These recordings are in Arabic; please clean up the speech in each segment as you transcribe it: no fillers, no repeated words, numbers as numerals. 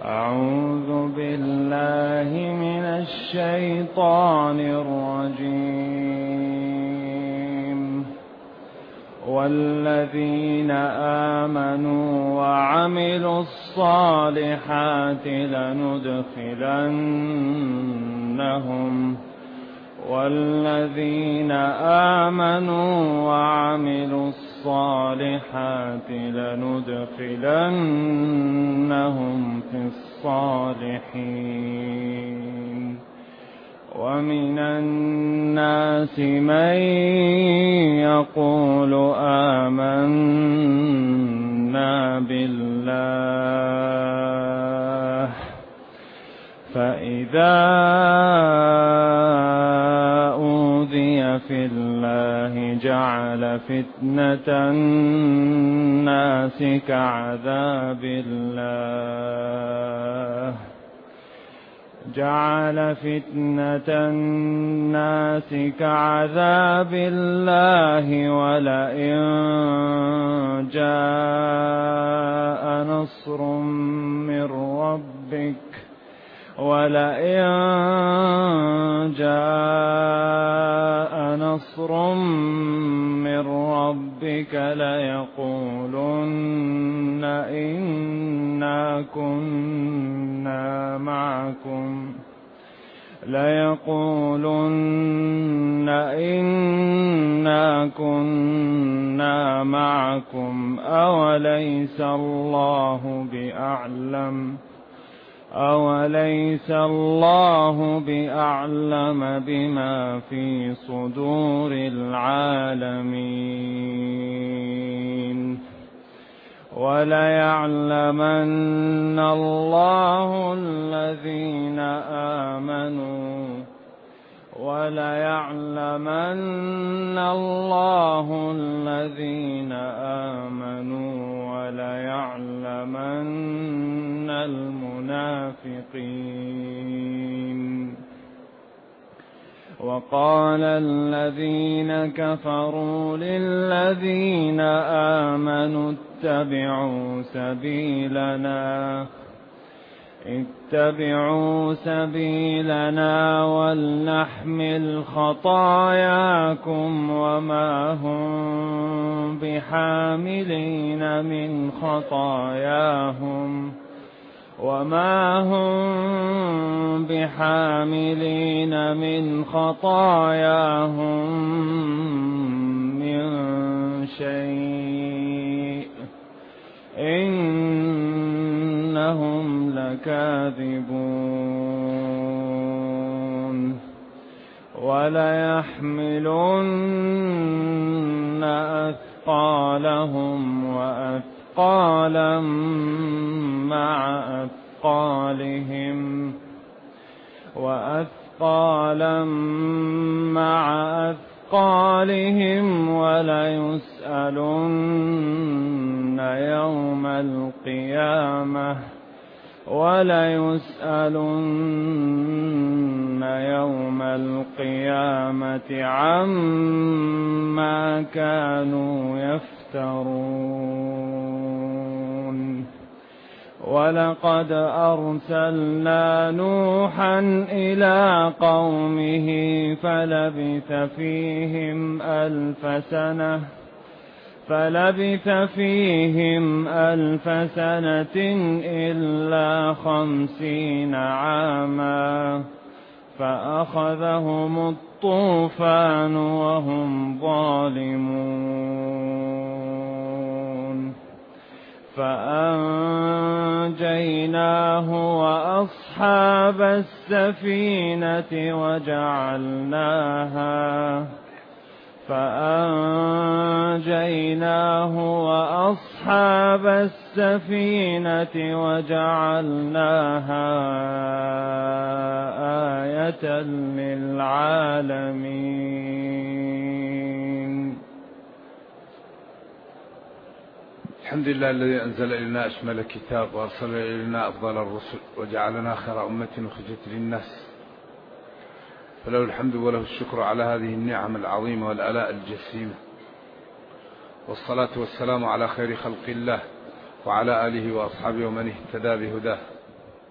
أعوذ بالله من الشيطان الرجيم. والذين آمنوا وعملوا الصالحات لندخلنهم في الصالحين. ومن الناس من يقول آمنا بالله فإذا أوذي في الله جعل فتنة الناس كعذاب الله ولئن جاء نصر من ربك ليقولن إنا كنا معكم أوليس الله بأعلم بما في صدور العالمين. وليعلمن الله الذين آمنوا وليعلمن المنافقين. وقال الذين كفروا للذين آمنوا اتبعوا سبيلنا ولنحمل خطاياكم وما هم بحاملين من خطاياهم من شيء إنهم لكاذبون. وليحملن أثقالهم وأثقالا مع أثقالهم وليسألن يوم القيامة عما كانوا يفترون. ولقد أرسلنا نوحا إلى قومه فلبث فيهم ألف سنة إلا 50 عاما فأخذهم الطوفان وهم ظالمون. فأنجيناه وأصحاب السفينة وجعلناها آية للعالمين. الحمد لله الذي أنزل إلينا أشمل كتاب وأرسل إلينا أفضل الرسل وجعلنا خير أمة أخرجت للناس، فله الحمد وله الشكر على هذه النعم العظيمة والآلاء الجسيمة، والصلاة والسلام على خير خلق الله وعلى آله وأصحابه ومن اهتدى بهداه.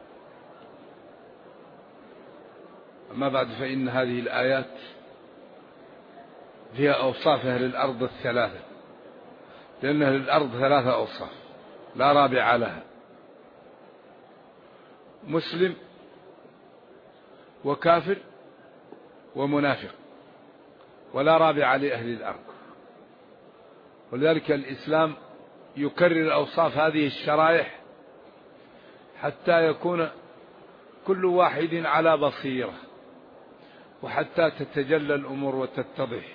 أما بعد، فإن هذه الآيات فيها أوصاف أهل الأرض الثلاثة، لأن أهل الأرض ثلاثة أوصاف لا رابع لها: مسلم وكافر ومنافق، ولا رابع لأهل الأرض. ولذلك الإسلام يكرر أوصاف هذه الشرائح حتى يكون كل واحد على بصيرة، وحتى تتجلى الأمور وتتضح.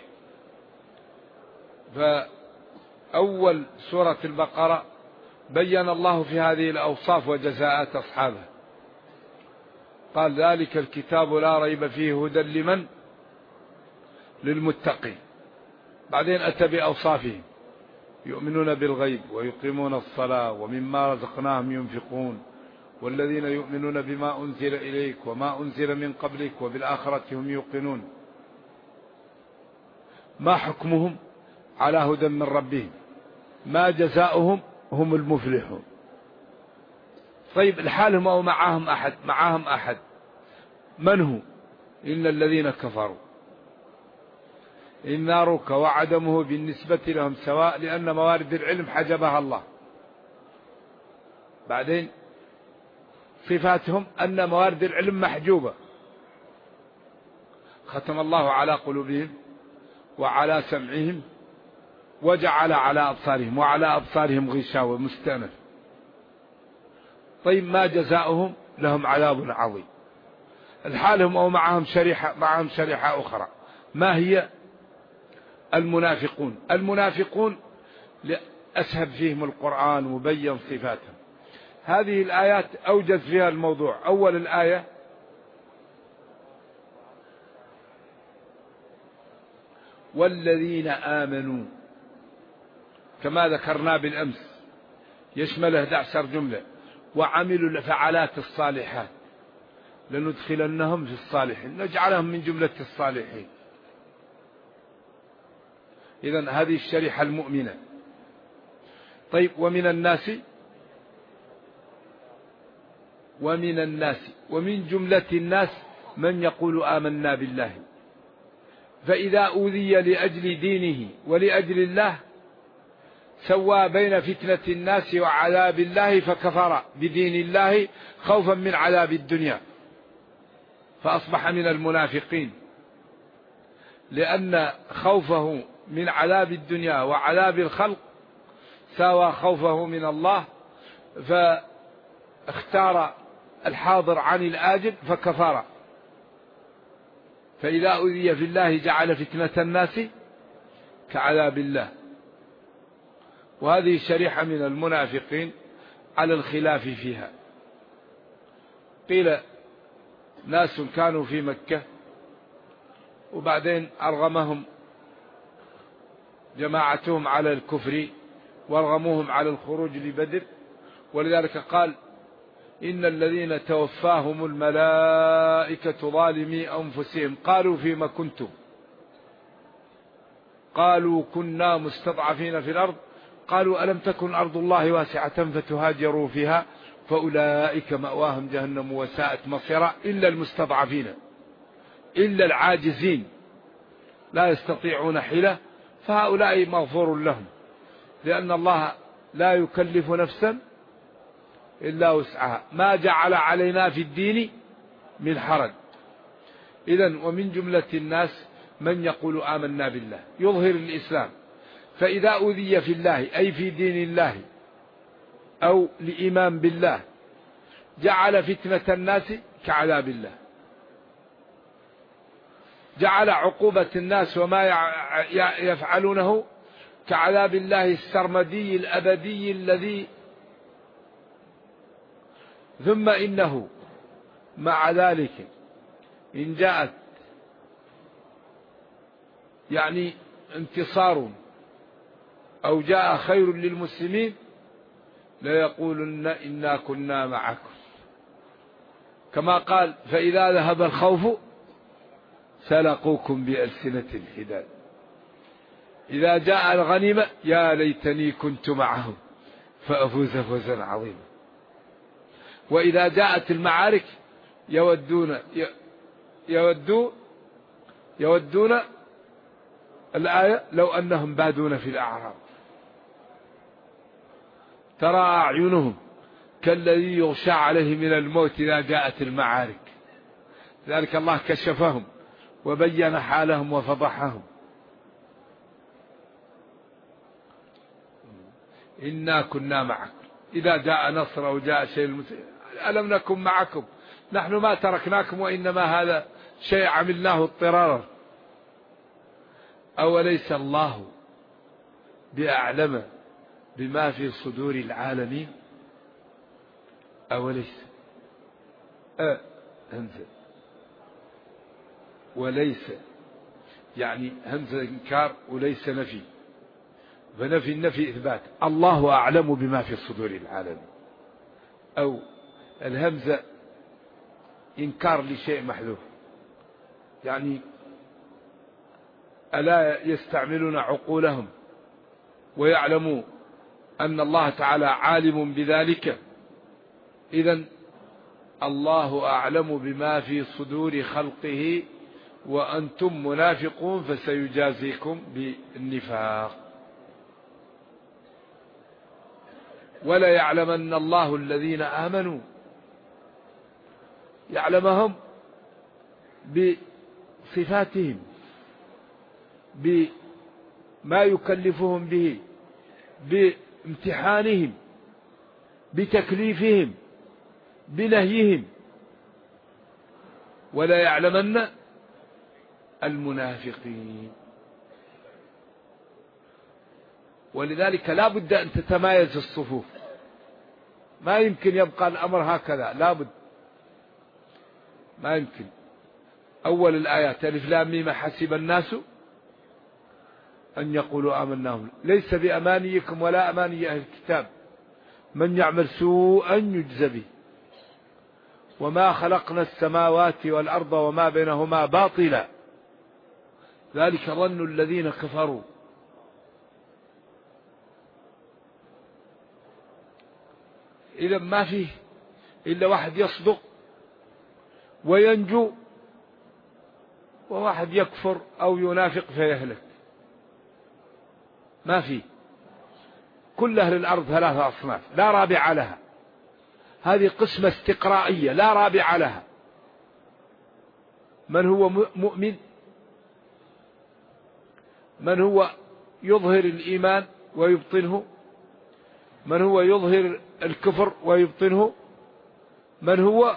فأول سورة البقرة بين الله في هذه الأوصاف وجزاءات أصحابه، قال: ذلك الكتاب لا ريب فيه هدى لمن؟ للمتقين. بعدين أتى بأوصافهم: يؤمنون بالغيب ويقيمون الصلاة ومما رزقناهم ينفقون والذين يؤمنون بما أنزل إليك وما أنزل من قبلك وبالآخرة هم يوقنون. ما حكمهم؟ على هدى من ربهم. ما جزاؤهم؟ هم المفلحون. طيب، الحالهم أو معهم أحد؟ معهم أحد. من هو؟ إن الذين كفروا إن نارك وعدمه بالنسبة لهم سواء، لأن موارد العلم حجبها الله. بعدين صفاتهم أن موارد العلم محجوبة، ختم الله على قلوبهم وعلى سمعهم وجعل على أبصارهم وعلى أبصارهم غشاوة مستأنف. طيب، ما جزاؤهم؟ لهم عذاب عظيم. الحالهم أو معهم شريحة أخرى. ما هي؟ المنافقون. المنافقون أسهب فيهم القرآن وبين صفاتهم. هذه الآيات أوجز فيها الموضوع. أول الآية: والذين آمنوا، كما ذكرنا بالأمس يشمل 11 جملة: وعملوا الفعالات الصالحات لندخلنهم في الصالحين، نجعلهم من جملة الصالحين. إذن هذه الشريحة المؤمنة. طيب، ومن الناس ومن جملة الناس من يقول آمنا بالله، فإذا أوذي لأجل دينه ولأجل الله سوى بين فتنة الناس وعذاب الله فكفر بدين الله خوفا من عذاب الدنيا، فأصبح من المنافقين، لأن خوفه من عذاب الدنيا وعذاب الخلق ساوى خوفه من الله، فاختار الحاضر عن الآجل فكفر. فإذا أوذي في الله جعل فتنة الناس كعذاب الله. وهذه شريحة من المنافقين على الخلاف فيها. قيل ناس كانوا في مكة وبعدين أرغمهم جماعتهم على الكفر وارغموهم على الخروج لبدر، ولذلك قال: إن الذين توفاهم الملائكة ظالمي أنفسهم قالوا فيما كنتم؟ قالوا كنا مستضعفين في الأرض، قالوا ألم تكن أرض الله واسعة فتهاجروا فيها فأولئك مأواهم جهنم وساءت مصيرا إلا المستضعفين، إلا العاجزين لا يستطيعون حيلة، فهؤلاء مغفور لهم، لأن الله لا يكلف نفسا إلا وسعها، ما جعل علينا في الدين من حرج. إذن ومن جملة الناس من يقول آمنا بالله، يظهر الإسلام، فإذا أوذي في الله أي في دين الله أو لإيمان بالله جعل فتنة الناس كعذاب الله، جعل عقوبة الناس وما يفعلونه كعذاب الله السرمدي الأبدي الذي. ثم إنه مع ذلك إن جاءت يعني انتصار أو جاء خير للمسلمين ليقولن إنا كنا معكم، كما قال: فإذا ذهب الخوف سلقوكم بألسنة الحداد. إذا جاء الغنيمة يا ليتني كنت معهم فأفوز فوزا عظيما. وإذا جاءت المعارك يودون يودون الآية لو أنهم بادون في الأعراب ترى أعينهم كالذي يغشى عليه من الموت إذا جاءت المعارك. ذلك الله كشفهم وبين حالهم وفضحهم. إنا كنا معكم إذا جاء نصر أو جاء شيء ألم نكن معكم نحن ما تركناكم وإنما هذا شيء عملناه اضطرارا. أوليس الله بأعلم بما في صدور العالمين. أوليس همزة وليس يعني همزة إنكار وليس نفي، فنفي النفي إثبات. الله أعلم بما في صدور العالمين، أو الهمزة إنكار لشيء محذوف، يعني ألا يستعملون عقولهم ويعلموا أن الله تعالى عالم بذلك؟ إذن الله أعلم بما في صدور خلقه وأنتم منافقون فسيجازيكم بالنفاق. ولا يعلمن الله الذين آمنوا، يعلمهم بصفاتهم بما يكلفهم به، بامتحانهم، بتكليفهم، بنهيهم. ولا يعلمن المنافقين. ولذلك لا بد أن تتمايز الصفوف، ما يمكن يبقى الأمر هكذا، لا بد، ما يمكن. أول الآيات ألف لام ميم حسب الناس أن يقولوا آمنا، ليس بأمانيكم ولا أماني أهل الكتاب من يعمل سوءا يجز به وما خلقنا السماوات والأرض وما بينهما باطلا ذلك ظن الذين كفروا. إذا ما فيه إلا واحد يصدق وينجو، وواحد يكفر أو ينافق فيهلك. ما فيه. كل أهل الأرض ثلاثة أصناف لا رابع لها، هذه قسمة استقرائية لا رابع لها. من هو مؤمن، من هو يظهر الإيمان ويبطنه، من هو يظهر الكفر ويبطنه، من هو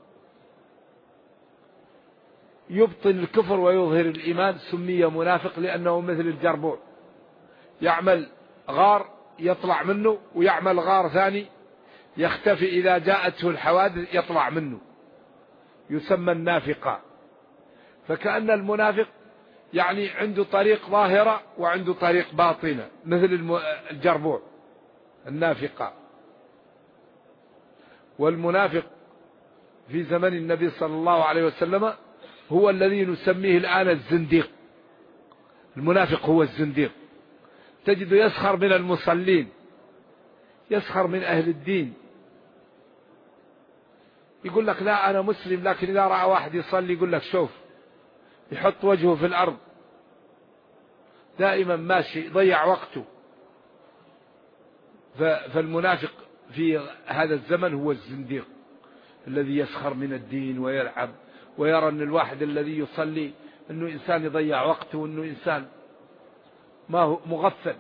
يبطن الكفر ويظهر الإيمان. سمي منافق لأنه مثل الجربوع، يعمل غار يطلع منه ويعمل غار ثاني يختفي إذا جاءته الحوادث يطلع منه، يسمى النافقة. فكأن المنافق يعني عنده طريق ظاهرة وعنده طريق باطنة مثل الجربوع النافقة. والمنافق في زمن النبي صلى الله عليه وسلم هو الذي نسميه الآن الزنديق. المنافق هو الزنديق، تجد يسخر من المصلين، يسخر من أهل الدين، يقول لك لا أنا مسلم، لكن إذا رأى واحد يصلي يقول لك شوف، يحط وجهه في الأرض، دائما ماشي يضيع وقته. فالمنافق في هذا الزمن هو الزنديق الذي يسخر من الدين ويلعب، ويرى أن الواحد الذي يصلي أنه إنسان يضيع وقته، وأنه إنسان ما هو مغفل.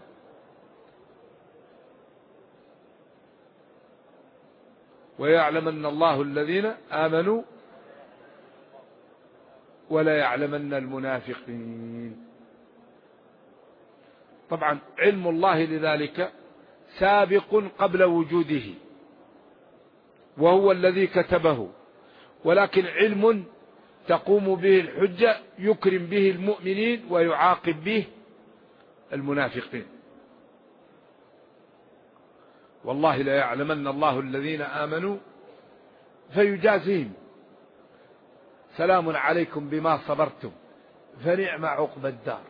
ويعلمن الله الذين آمنوا ولا يعلمن المنافقين. طبعا علم الله لذلك سابق قبل وجوده، وهو الذي كتبه، ولكن علم تقوم به الحجة يكرم به المؤمنين ويعاقب به المنافقين. والله لا يعلمن الله الذين آمنوا فيجازيهم. سلام عليكم بما صبرتم فنعم عقبى الدار.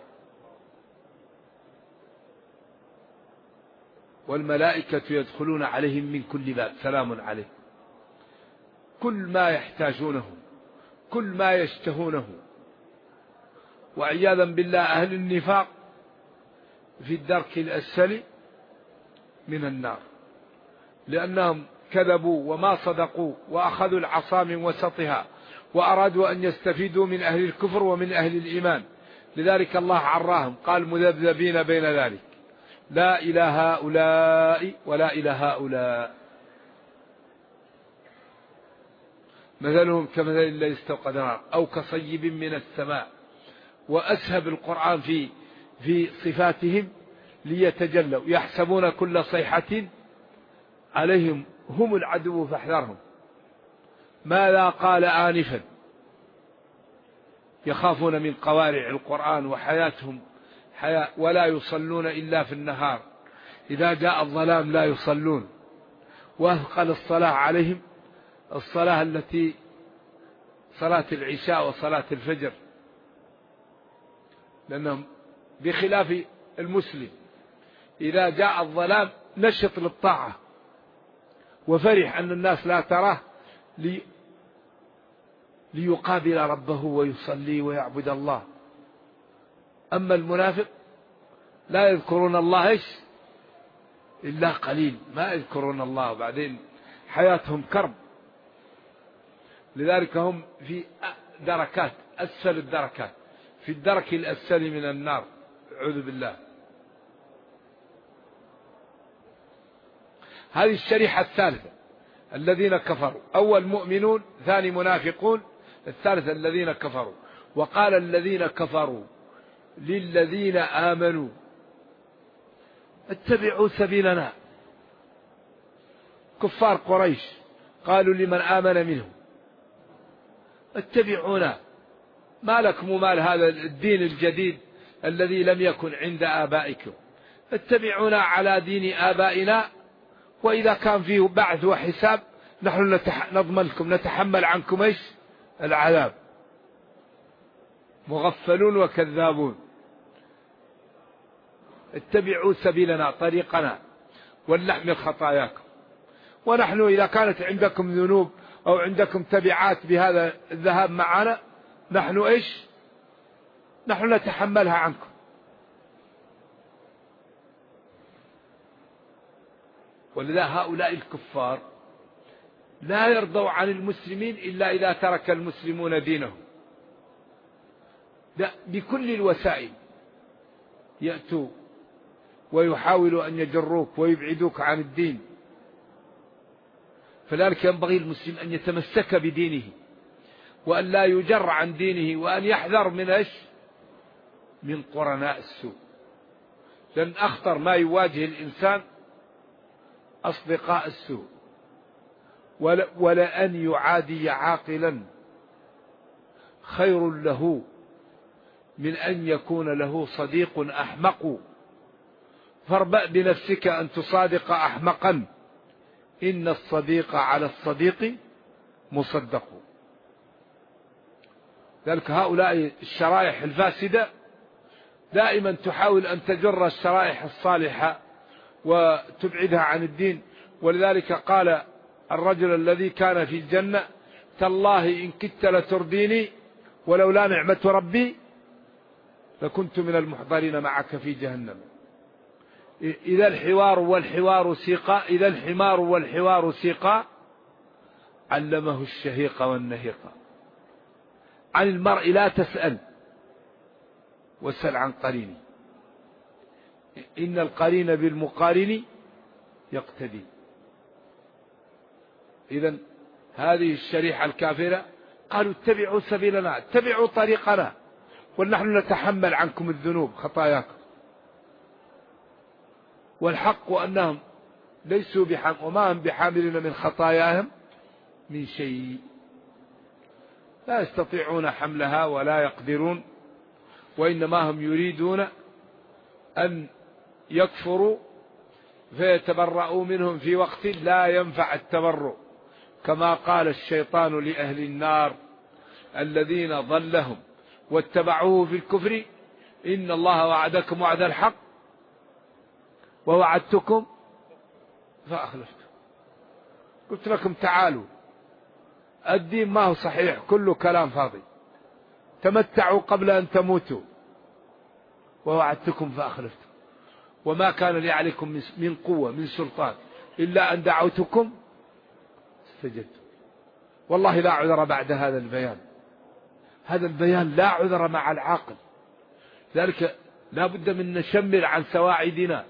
والملائكة يدخلون عليهم من كل باب سلام عليكم. كل ما يحتاجونه، كل ما يشتهونه. وعياذا بالله أهل النفاق في الدرك الأسفل من النار، لأنهم كذبوا وما صدقوا وأخذوا العصا من وسطها وأرادوا أن يستفيدوا من أهل الكفر ومن أهل الإيمان. لذلك الله عراهم قال مذبذبين بين ذلك، لا إلى هؤلاء ولا إلى هؤلاء. مثلهم كمثل الذي استوقد نار أو كصيب من السماء. وأسهب القرآن في صفاتهم ليتجلوا، يحسبون كل صيحة عليهم هم العدو فاحذرهم. ماذا قال آنفا؟ يخافون من قوارع القرآن وحياتهم حياة، ولا يصلون إلا في النهار، إذا جاء الظلام لا يصلون. وأثقل الصلاة عليهم الصلاة التي صلاة العشاء وصلاة الفجر، لأنهم بخلاف المسلم إذا جاء الظلام نشط للطاعة وفرح أن الناس لا تراه ليقابل ربه ويصلي ويعبد الله. أما المنافق لا يذكرون الله إلا قليل، ما يذكرون الله، وبعدين حياتهم كرب. لذلك هم في دركات أسفل الدركات، في الدرك الأسفل من النار، أعوذ بالله. هذه الشريحة الثالثة الذين كفروا، أول مؤمنون، ثاني منافقون، الثالث الذين كفروا. وقال الذين كفروا للذين آمنوا اتبعوا سبيلنا. كفار قريش قالوا لمن آمن منهم اتبعونا، ما لكم ومال هذا الدين الجديد الذي لم يكن عند آبائكم، اتبعونا على دين آبائنا، وإذا كان فيه بعث وحساب نحن نضمن لكم، نتحمل عنكم العذاب. مغفلون وكذابون. اتبعوا سبيلنا، طريقنا، ولنحمل خطاياكم. ونحن إذا كانت عندكم ذنوب أو عندكم تبعات بهذا الذهاب معنا، نحن نحن نتحملها عنكم. ولذا هؤلاء الكفار لا يرضوا عن المسلمين إلا إذا ترك المسلمون دينهم. بكل الوسائل يأتوا ويحاولوا أن يجروك ويبعدوك عن الدين. فذلك ينبغي المسلم أن يتمسك بدينه وأن لا يجر عن دينه، وأن يحذر من قرناء السوء. لأن أخطر ما يواجه الإنسان أصدقاء السوء. ولأن يعادي عاقلا خير له من أن يكون له صديق أحمق. فاربأ بنفسك أن تصادق أحمقا، إن الصديق على الصديق مصدق. ذلك هؤلاء الشرائح الفاسدة دائما تحاول أن تجر الشرائح الصالحة وتبعدها عن الدين. ولذلك قال الرجل الذي كان في الجنة: تالله إن كدت لترديني ولولا نعمة ربي لكنت من المحضرين معك في جهنم. إذا الحوار والحوار سيقا علمه الشهيق والنهيق. عن المرء لا تسأل واسأل عن قرينه، إن القرين بالمقارن يقتدي. إذن هذه الشريحة الكافرة قالوا اتبعوا سبيلنا، اتبعوا طريقنا، ونحن نتحمل عنكم الذنوب خطاياكم. والحق أنهم ليسوا وما هم بحاملين من خطاياهم من شيء، لا يستطيعون حملها ولا يقدرون، وإنما هم يريدون أن يكفروا فيتبرؤوا منهم في وقت لا ينفع التبرؤ، كما قال الشيطان لأهل النار الذين ضلهم واتبعوه في الكفر: إن الله وعدكم وعد الحق ووعدتكم فأخلفتم. قلت لكم تعالوا الدين ما هو صحيح، كله كلام فاضي. تمتعوا قبل أن تموتوا ووعدتكم فأخلفتم وما كان لي عليكم من قوة من سلطان إلا أن دعوتكم استجبتم. والله لا عذر بعد هذا البيان. هذا البيان لا عذر مع العاقل. ذلك لا بد من نشمر عن سواعدنا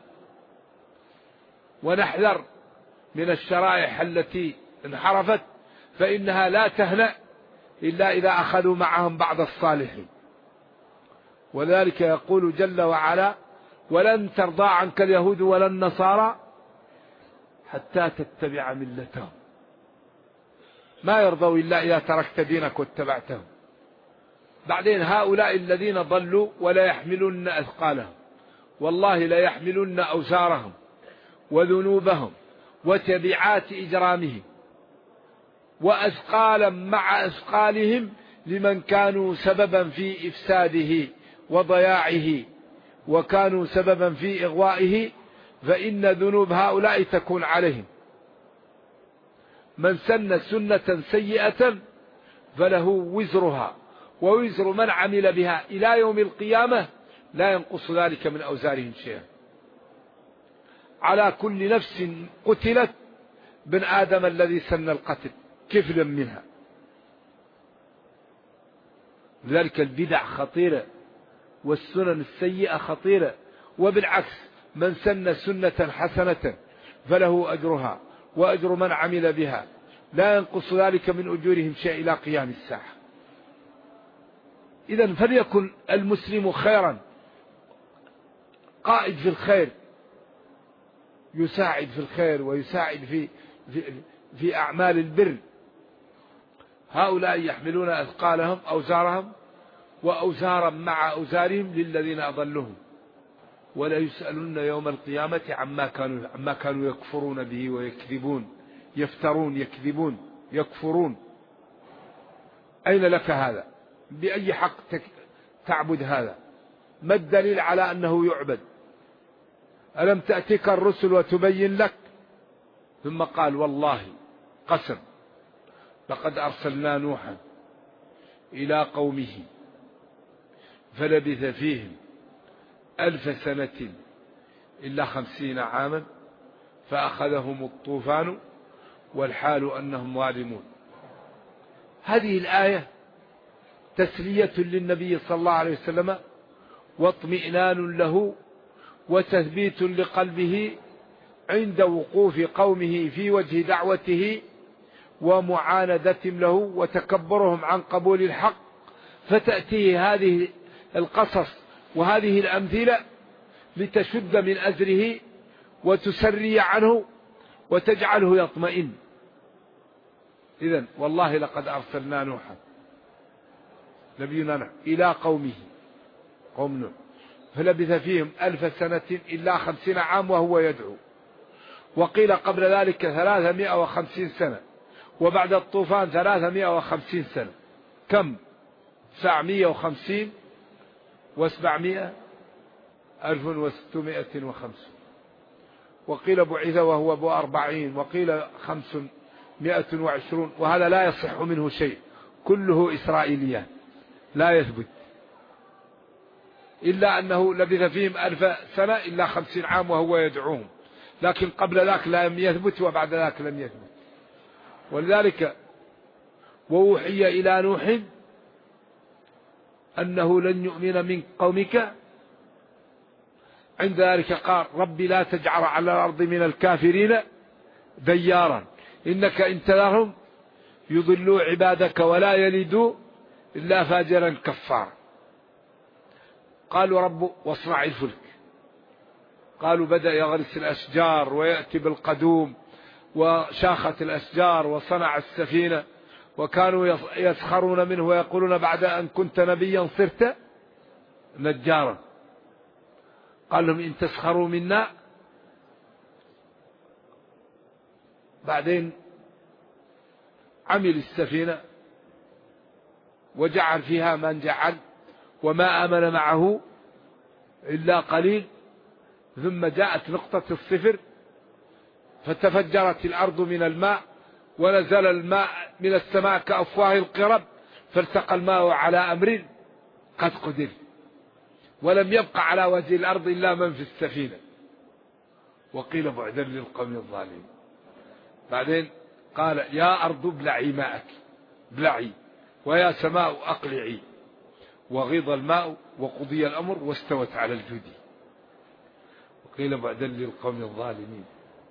ونحذر من الشرائح التي انحرفت، فإنها لا تهنأ إلا إذا أخذوا معهم بعض الصالحين. وذلك يقول جل وعلا: ولن ترضى عنك اليهود ولا النصارى حتى تتبع ملتهم. ما يرضوا إلا إذا تركت دينك واتبعتهم. بعدين هؤلاء الذين ضلوا ولا يحملن أثقالهم، والله لا يحملن أوزارهم وذنوبهم وتبعات إجرامهم وأثقالا مع أثقالهم لمن كانوا سببا في إفساده وضياعه وكانوا سببا في إغوائه، فإن ذنوب هؤلاء تكون عليهم. من سن سنة سيئة فله وزرها ووزر من عمل بها إلى يوم القيامة لا ينقص ذلك من أوزارهم شيئا. على كل نفس قتلت بن آدم الذي سن القتل كفلا منها. لذلك البدع خطيرة والسنن السيئة خطيرة، وبالعكس من سن سنة حسنة فله أجرها وأجر من عمل بها لا ينقص ذلك من أجورهم شيء إلى قيام الساعة. إذن فليكن المسلم خيرا، قائد في الخير، يساعد في الخير ويساعد في أعمال البر. هؤلاء يحملون أثقالهم أوزارهم وأوزارا مع أوزارهم للذين أضلهم ولا يسألون يوم القيامة عما كانوا يكفرون به ويكذبون، يفترون، يكذبون، يكفرون. أين لك هذا؟ بأي حق تعبد هذا؟ ما الدليل على أنه يعبد؟ ألم تأتك الرسل وتبين لك؟ ثم قال: والله قسم لقد أرسلنا نوحا إلى قومه فلبث فيهم 1000 سنة إلا 50 عاما فأخذهم الطوفان والحال أنهم ظالمون. هذه الآية تسلية للنبي صلى الله عليه وسلم واطمئنان له وتثبيت لقلبه عند وقوف قومه في وجه دعوته ومعاندتهم له وتكبرهم عن قبول الحق، فتأتيه هذه القصص وهذه الأمثلة لتشد من أزره وتسري عنه وتجعله يطمئن. إذن والله لقد أرسلنا نوحا نبينا نوح إلى قومه، قوم نوح، فلبث فيهم 1000 سنة إلا 50 عام وهو يدعو. وقيل قبل ذلك 350 سنة، وبعد الطوفان 350 سنة. كم؟ 950 و700 1650. وقيل بعث وهو ابو 40، وقيل 520. وهذا لا يصح منه شيء، كله إسرائيليات لا يثبت، إلا أنه لبث فيهم 1000 سنة إلا 50 عام وهو يدعوهم، لكن قبل ذاك لم يثبت وبعد ذاك لم يثبت. ولذلك ووحي إلى نوح أنه لن يؤمن من قومك، عند ذلك قال: رب لا تجعل على الأرض من الكافرين ديارا إنك إن تذرهم يضلوا عبادك ولا يلدوا إلا فاجرا كفارا. قالوا: رب واصنع الفلك. قالوا: بدأ يغرس الأشجار ويأتي بالقدوم وشاخت الأشجار وصنع السفينة، وكانوا يسخرون منه ويقولون: بعد أن كنت نبيا صرت نجارا. قال لهم: إن تسخروا منا. بعدين عمل السفينة وجعل فيها من جعل وما آمن معه إلا قليل، ثم جاءت نقطة الصفر فتفجرت الأرض من الماء ونزل الماء من السماء كأفواه القرب فالتقى الماء على أمر قد قدر، ولم يبق على وجه الأرض إلا من في السفينة، وقيل بعدا للقوم الظالمين. بعدين قال يا أرض ابلعي ماءك، ابلعي، ويا سماء أقلعي، وغيض الماء وقضي الأمر واستوت على الجود، وقيل بعدا للقوم الظالمين.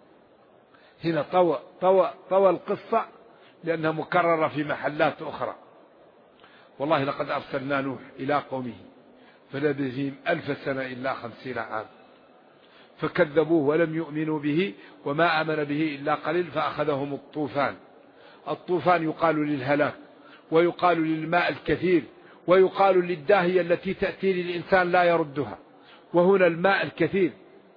هنا طوى القصة لأنها مكررة في محلات أخرى. والله لقد أرسلنا نوح إلى قومه فلبث فيهم 1000 سنة إلا 50 عام فكذبوه ولم يؤمنوا به وما آمن به إلا قليل فأخذهم الطوفان. الطوفان يقال للهلاك، ويقال للماء الكثير، ويقال للداهية التي تأتي للإنسان لا يردها، وهنا الماء الكثير،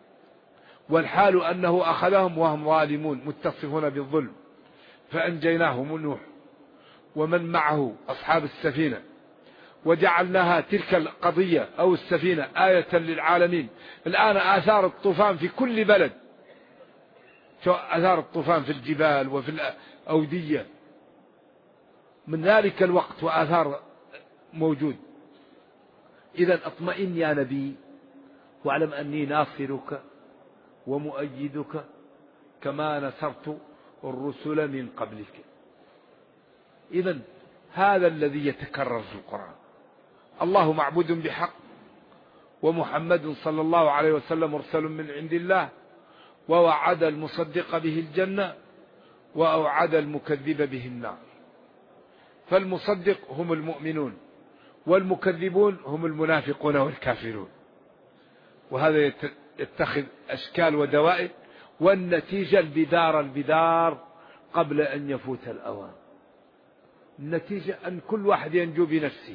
والحال أنه أخذهم وهم ظالمون متصفون بالظلم، فأنجيناهم نوح ومن معه أصحاب السفينة، وجعلناها تلك القضية أو السفينة آية للعالمين. الآن آثار الطوفان في كل بلد، آثار الطوفان في الجبال وفي الأودية من ذلك الوقت، وآثار موجود. إذا اطمئن يا نبي واعلم أني ناصرك ومؤيدك كما نصرت الرسل من قبلك. إذا هذا الذي يتكرر في القرآن، الله معبود بحق، ومحمد صلى الله عليه وسلم مرسل من عند الله، ووعد المصدق به الجنة وأوعد المكذب به النار. فالمصدق هم المؤمنون، والمكذبون هم المنافقون والكافرون. وهذا يتخذ أشكال ودوائر، والنتيجة البدار قبل أن يفوت الأوان. النتيجة أن كل واحد ينجو بنفسه،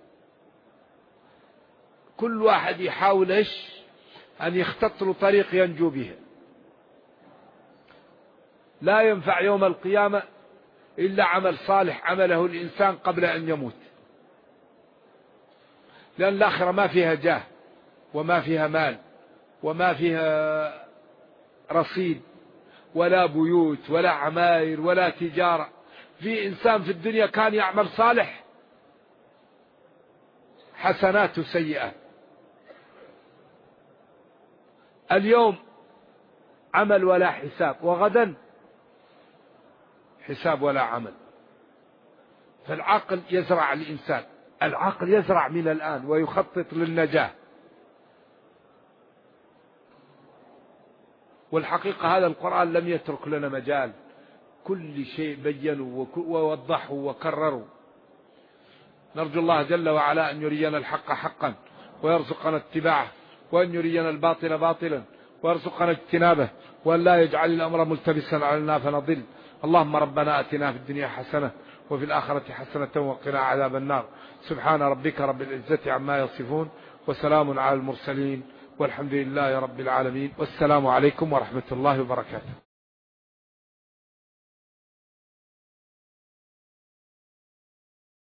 كل واحد يحاول أن يخطط له طريق ينجو بها. لا ينفع يوم القيامة إلا عمل صالح عمله الإنسان قبل أن يموت، لأن الآخرة ما فيها جاه وما فيها مال وما فيها رصيد ولا بيوت ولا عماير ولا تجارة. في إنسان في الدنيا كان يعمل صالح، حسنات سيئات. اليوم عمل ولا حساب، وغدا حساب ولا عمل. فالعقل يزرع الإنسان، العقل يزرع من الآن ويخطط للنجاة. والحقيقة هذا القرآن لم يترك لنا مجال، كل شيء بينوا ووضحوا وكرروا. نرجو الله جل وعلا أن يرينا الحق حقا ويرزقنا اتباعه، وأن يرينا الباطل باطلا ويرزقنا اجتنابه، وأن لا يجعل الأمر ملتبسا علينا فنضل. اللهم ربنا آتنا في الدنيا حسنة وفي الآخرة حسنة وقنا عذاب النار. سبحان ربك رب العزة عما يصفون، وسلام على المرسلين، والحمد لله رب العالمين، والسلام عليكم ورحمة الله وبركاته.